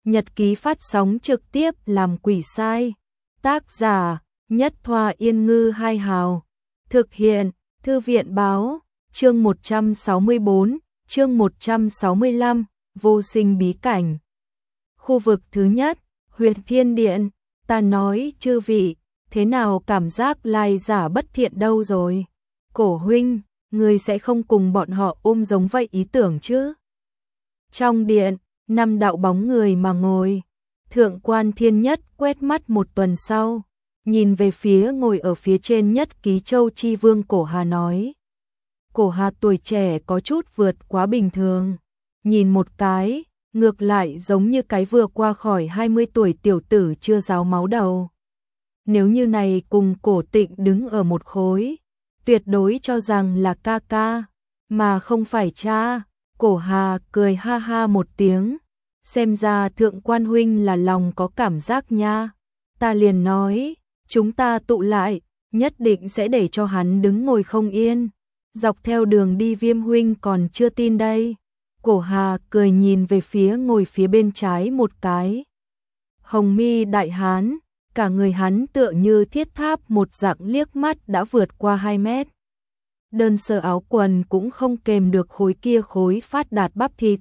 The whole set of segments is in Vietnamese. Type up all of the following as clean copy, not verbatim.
Nhật ký phát sóng trực tiếp làm quỷ sai. Tác giả: Nhất Thoa Yên Ngư Hai Hào. Thực hiện: Thư viện báo. Chương 164, chương 165, vô sinh bí cảnh. Khu vực thứ nhất, Huyệt Thiên Điện. Ta nói chư vị, thế nào cảm giác lai giả bất thiện đâu rồi? Cổ huynh, người sẽ không cùng bọn họ ôm giống vậy ý tưởng chứ? Trong điện, 5 đạo bóng người mà ngồi. Thượng quan Thiên Nhất quét mắt một tuần sau, nhìn về phía ngồi ở phía trên nhất Ký Châu Chi Vương Cổ Hà nói. Cổ Hà tuổi trẻ có chút vượt quá bình thường, nhìn một cái, ngược lại giống như cái vừa qua khỏi 20 tuổi tiểu tử chưa ráo máu đầu. Nếu như này cùng Cổ Tịnh đứng ở một khối, tuyệt đối cho rằng là ca ca, mà không phải cha. Cổ Hà cười ha ha một tiếng, xem ra thượng quan huynh là lòng có cảm giác nha. Ta liền nói, chúng ta tụ lại, nhất định sẽ để cho hắn đứng ngồi không yên. Dọc theo đường đi Viêm huynh còn chưa tin đây. Cổ Hà cười nhìn về phía ngồi phía bên trái một cái. Hồng mi đại hán, cả người hắn tựa như thiết tháp một dạng, liếc mắt đã vượt qua 2 mét. Đơn sơ áo quần cũng không kềm được khối kia khối phát đạt bắp thịt.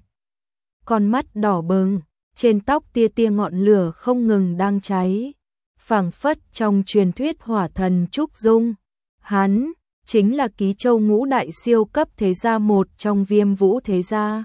Con mắt đỏ bừng, trên tóc tia tia ngọn lửa không ngừng đang cháy, phảng phất trong truyền thuyết hỏa thần Trúc Dung. Hắn chính là Ký Châu ngũ đại siêu cấp thế gia một trong Viêm Vũ thế gia.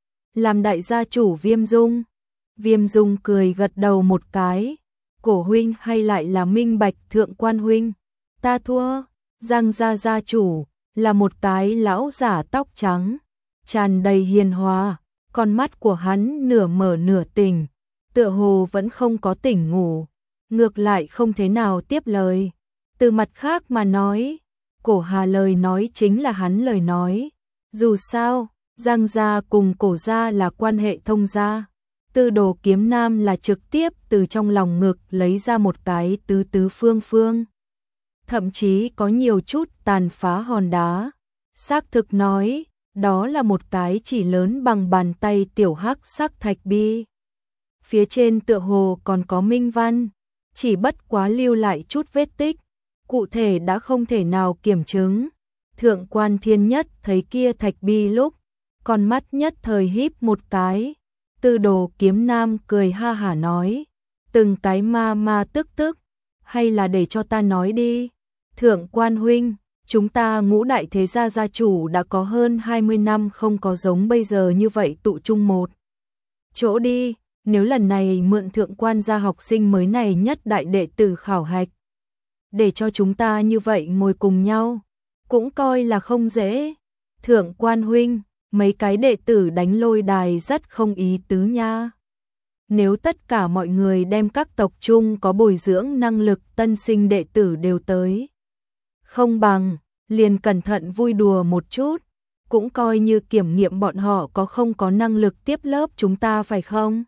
Làm đại gia chủ Viêm Dung. Viêm Dung cười gật đầu một cái. Cổ huynh hay lại là minh bạch thượng quan huynh? Ta thua. Giang gia gia chủ là một cái lão giả tóc trắng, tràn đầy hiền hòa, con mắt của hắn nửa mở nửa tỉnh, tựa hồ vẫn không có tỉnh ngủ, ngược lại không thế nào tiếp lời. Từ mặt khác mà nói, Cổ Hà lời nói chính là hắn lời nói. Dù sao, Giang gia cùng Cổ gia là quan hệ thông gia. Tư Đồ Kiếm Nam là trực tiếp từ trong lòng ngực lấy ra một cái tứ tứ phương phương. Thậm chí có nhiều chút tàn phá hòn đá. Xác thực nói, đó là một cái chỉ lớn bằng bàn tay tiểu hắc sắc thạch bi. Phía trên tựa hồ còn có minh văn, chỉ bất quá lưu lại chút vết tích, cụ thể đã không thể nào kiểm chứng. Thượng quan Thiên Nhất thấy kia thạch bi lúc, con mắt nhất thời híp một cái. Tư Đồ Kiếm Nam cười ha hả nói, từng cái ma tức, hay là để cho ta nói đi. Thượng quan huynh, chúng ta ngũ đại thế gia gia chủ đã có hơn 20 năm không có giống bây giờ như vậy tụ chung một chỗ đi. Nếu lần này mượn thượng quan gia học sinh mới này nhất đại đệ tử khảo hạch, để cho chúng ta như vậy ngồi cùng nhau, cũng coi là không dễ. Thượng quan huynh, mấy cái đệ tử đánh lôi đài rất không ý tứ nha. Nếu tất cả mọi người đem các tộc chung có bồi dưỡng năng lực tân sinh đệ tử đều tới, không bằng liền cẩn thận vui đùa một chút, cũng coi như kiểm nghiệm bọn họ có không có năng lực tiếp lớp chúng ta phải không?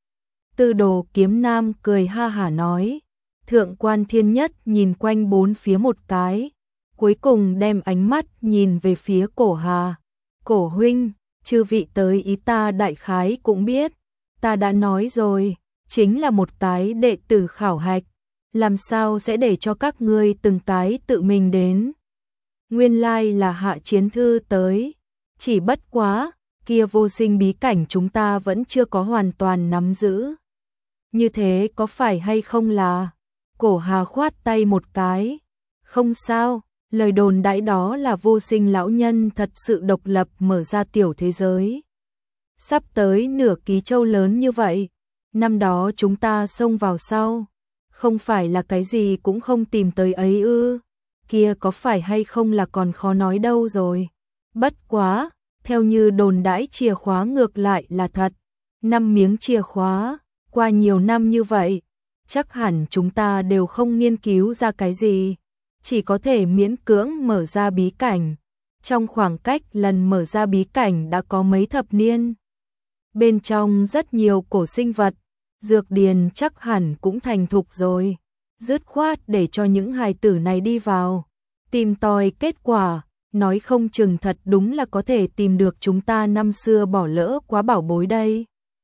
Tư Đồ Kiếm Nam cười ha hả nói. Thượng quan Thiên Nhất nhìn quanh bốn phía một cái, cuối cùng đem ánh mắt nhìn về phía Cổ Hà. Cổ huynh, chư vị tới ý ta đại khái cũng biết, ta đã nói rồi, chính là một cái đệ tử khảo hạch, làm sao sẽ để cho các ngươi từng cái tự mình đến. Nguyên lai là Hạ Chiến Thư tới, chỉ bất quá, kia vô sinh bí cảnh chúng ta vẫn chưa có hoàn toàn nắm giữ. Như thế có phải hay không là? Cổ Hà khoát tay một cái. Không sao, lời đồn đãi đó là vô sinh lão nhân thật sự độc lập mở ra tiểu thế giới. Sắp tới nửa Ký Châu lớn như vậy, năm đó chúng ta xông vào sau, không phải là cái gì cũng không tìm tới ấy ư? Kia có phải hay không là còn khó nói đâu rồi. Bất quá, theo như đồn đãi chìa khóa ngược lại là thật. 5 miếng chìa khóa, qua nhiều năm như vậy, chắc hẳn chúng ta đều không nghiên cứu ra cái gì, chỉ có thể miễn cưỡng mở ra bí cảnh. Trong khoảng cách lần mở ra bí cảnh đã có mấy thập niên. Bên trong rất nhiều cổ sinh vật, dược điền chắc hẳn cũng thành thục rồi. Dứt khoát để cho những hài tử này đi vào, tìm tòi kết quả, nói không chừng thật đúng là có thể tìm được chúng ta năm xưa bỏ lỡ quá bảo bối đây.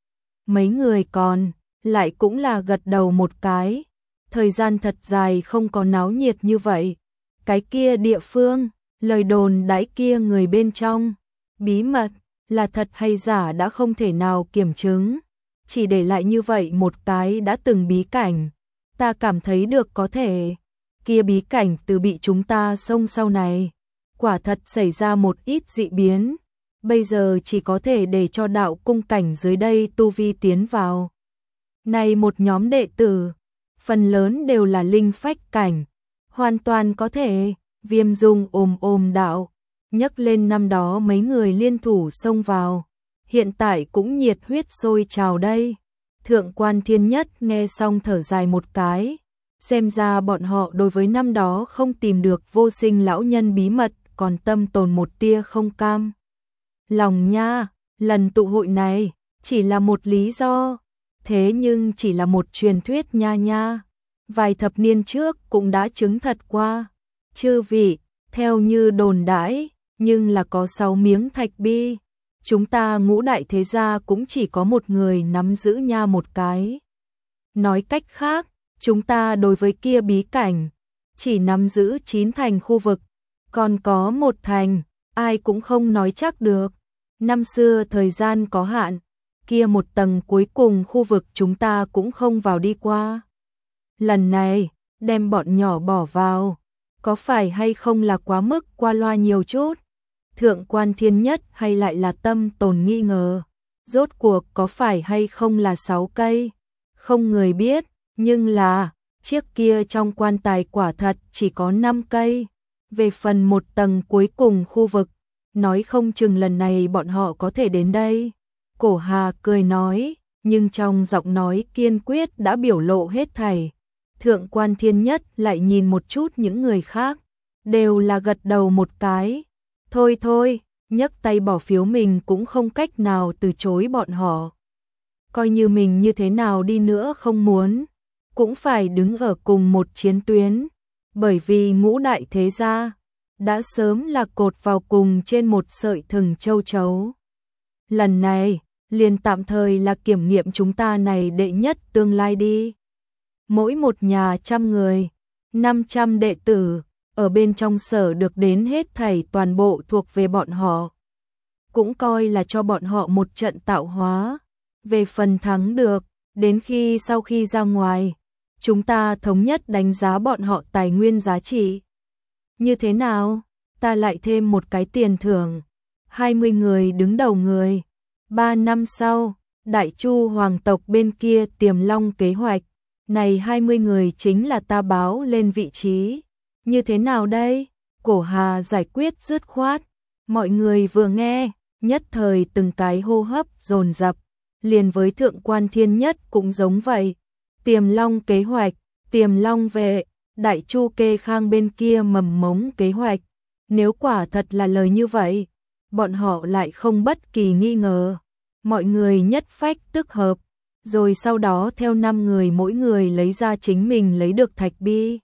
mấy người còn lại cũng là gật đầu một cái. Thời gian thật dài không có náo nhiệt như vậy. Cái kia địa phương, lời đồn đãi kia người bên trong, bí mật là thật hay giả đã không thể nào kiểm chứng, chỉ để lại như vậy một cái đã từng bí cảnh. Ta cảm thấy được có thể kia bí cảnh từ bị chúng ta xông sau này, quả thật xảy ra một ít dị biến, bây giờ chỉ có thể để cho đạo cung cảnh dưới đây tu vi tiến vào. Này một nhóm đệ tử, phần lớn đều là linh phách cảnh, hoàn toàn có thể. Viêm Dung ôm đạo, nhấc lên năm đó mấy người liên thủ xông vào, hiện tại cũng nhiệt huyết sôi trào đây. Thượng quan Thiên Nhất nghe xong thở dài một cái, xem ra bọn họ đối với năm đó không tìm được vô sinh lão nhân bí mật còn tâm tồn một tia không cam lòng nha. Lần tụ hội này chỉ là một lý do, thế nhưng chỉ là một truyền thuyết nha. Vài thập niên trước cũng đã chứng thật qua. Chư vị, theo như đồn đãi, nhưng là có 6 miếng thạch bi, chúng ta Ngũ đại thế gia cũng chỉ có một người nắm giữ nha một cái. Nói cách khác, chúng ta đối với kia bí cảnh chỉ nắm giữ 9 thành khu vực, còn có một thành, ai cũng không nói chắc được. Năm xưa thời gian có hạn, kia một tầng cuối cùng khu vực chúng ta cũng không vào đi qua. Lần này, đem bọn nhỏ bỏ vào, có phải hay không là quá mức qua loa nhiều chút? Thượng quan Thiên Nhất hay lại là tâm tồn nghi ngờ, rốt cuộc có phải hay không là 6 cây? Không người biết, nhưng là, chiếc kia trong quan tài quả thật chỉ có 5 cây. Về phần một tầng cuối cùng khu vực, nói không chừng lần này bọn họ có thể đến đây. Cổ Hà cười nói, nhưng trong giọng nói kiên quyết đã biểu lộ hết thảy. Thượng quan Thiên Nhất lại nhìn một chút những người khác, đều là gật đầu một cái. Thôi, nhấc tay bỏ phiếu mình cũng không cách nào từ chối bọn họ. Coi như mình như thế nào đi nữa không muốn, cũng phải đứng ở cùng một chiến tuyến, bởi vì Ngũ đại thế gia đã sớm là cột vào cùng trên một sợi thừng châu chấu. Lần này, liền tạm thời là kiểm nghiệm chúng ta này đệ nhất tương lai đi. Mỗi một nhà 100 người, 500 đệ tử, ở bên trong sở được đến hết thảy toàn bộ thuộc về bọn họ. Cũng coi là cho bọn họ một trận tạo hóa. Về phần thắng được, đến khi sau khi ra ngoài, chúng ta thống nhất đánh giá bọn họ tài nguyên giá trị. Như thế nào? Ta lại thêm một cái tiền thưởng. 20 người đứng đầu người. 3 năm sau, Đại Chu hoàng tộc bên kia tiềm long kế hoạch. Này 20 người chính là ta báo lên vị trí. Như thế nào đây? Cổ Hà giải quyết dứt khoát. Mọi người vừa nghe, nhất thời từng cái hô hấp dồn dập, liền với Thượng quan Thiên Nhất cũng giống vậy. Tiềm long kế hoạch, tiềm long vệ, Đại Chu kê khang bên kia mầm mống kế hoạch. Nếu quả thật là lời như vậy, bọn họ lại không bất kỳ nghi ngờ. Mọi người nhất phách tức hợp, rồi sau đó theo 5 người mỗi người lấy ra chính mình lấy được thạch bi.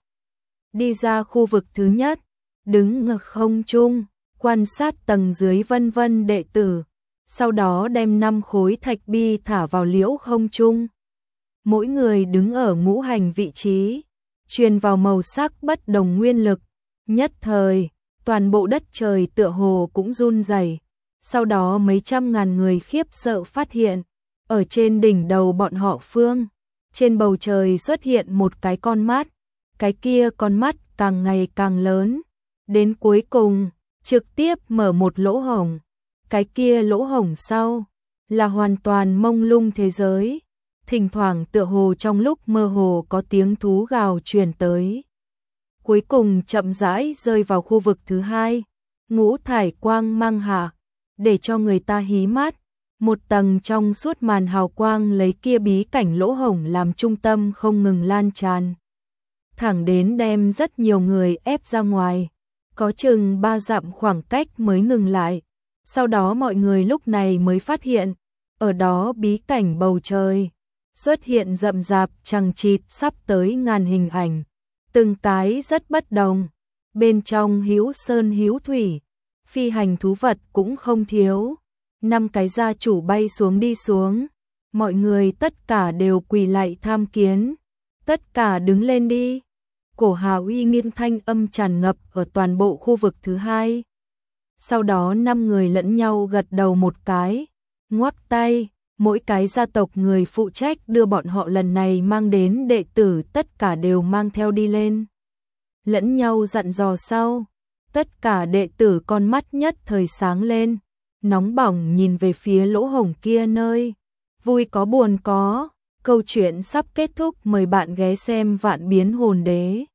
Đi ra khu vực thứ nhất, đứng ở không trung, quan sát tầng dưới vân vân đệ tử, sau đó đem 5 khối thạch bi thả vào liễu không trung. Mỗi người đứng ở ngũ hành vị trí, truyền vào màu sắc bất đồng nguyên lực, nhất thời, toàn bộ đất trời tựa hồ cũng run rẩy. Sau đó mấy trăm ngàn người khiếp sợ phát hiện, ở trên đỉnh đầu bọn họ phương, trên bầu trời xuất hiện một cái con mắt, cái kia con mắt càng ngày càng lớn, đến cuối cùng, trực tiếp mở một lỗ hổng, cái kia lỗ hổng sau, là hoàn toàn mông lung thế giới, thỉnh thoảng tựa hồ trong lúc mơ hồ có tiếng thú gào truyền tới. Cuối cùng chậm rãi rơi vào khu vực thứ hai, ngũ thải quang mang hạ, để cho người ta hí mắt, một tầng trong suốt màn hào quang lấy kia bí cảnh lỗ hổng làm trung tâm không ngừng lan tràn. Thẳng đến đem rất nhiều người ép ra ngoài, có chừng 3 dặm khoảng cách mới ngừng lại. Sau đó mọi người lúc này mới phát hiện, ở đó bí cảnh bầu trời, xuất hiện rậm rạp chằng chịt sắp tới ngàn hình ảnh, từng cái rất bất đồng, bên trong hữu sơn hữu thủy, phi hành thú vật cũng không thiếu. 5 cái gia chủ bay xuống đi xuống, Mọi người tất cả đều quỳ lạy tham kiến. Tất cả đứng lên đi. Cổ Hào uy nghiêm thanh âm tràn ngập ở toàn bộ khu vực thứ hai. Sau đó 5 người lẫn nhau gật đầu một cái, ngoắc tay, mỗi cái gia tộc người phụ trách đưa bọn họ lần này mang đến đệ tử tất cả đều mang theo đi lên. Lẫn nhau dặn dò sau, tất cả đệ tử con mắt nhất thời sáng lên, nóng bỏng nhìn về phía lỗ hổng kia nơi. Vui có buồn có, câu chuyện sắp kết thúc, mời bạn ghé xem Vạn Biến Hồn Đế.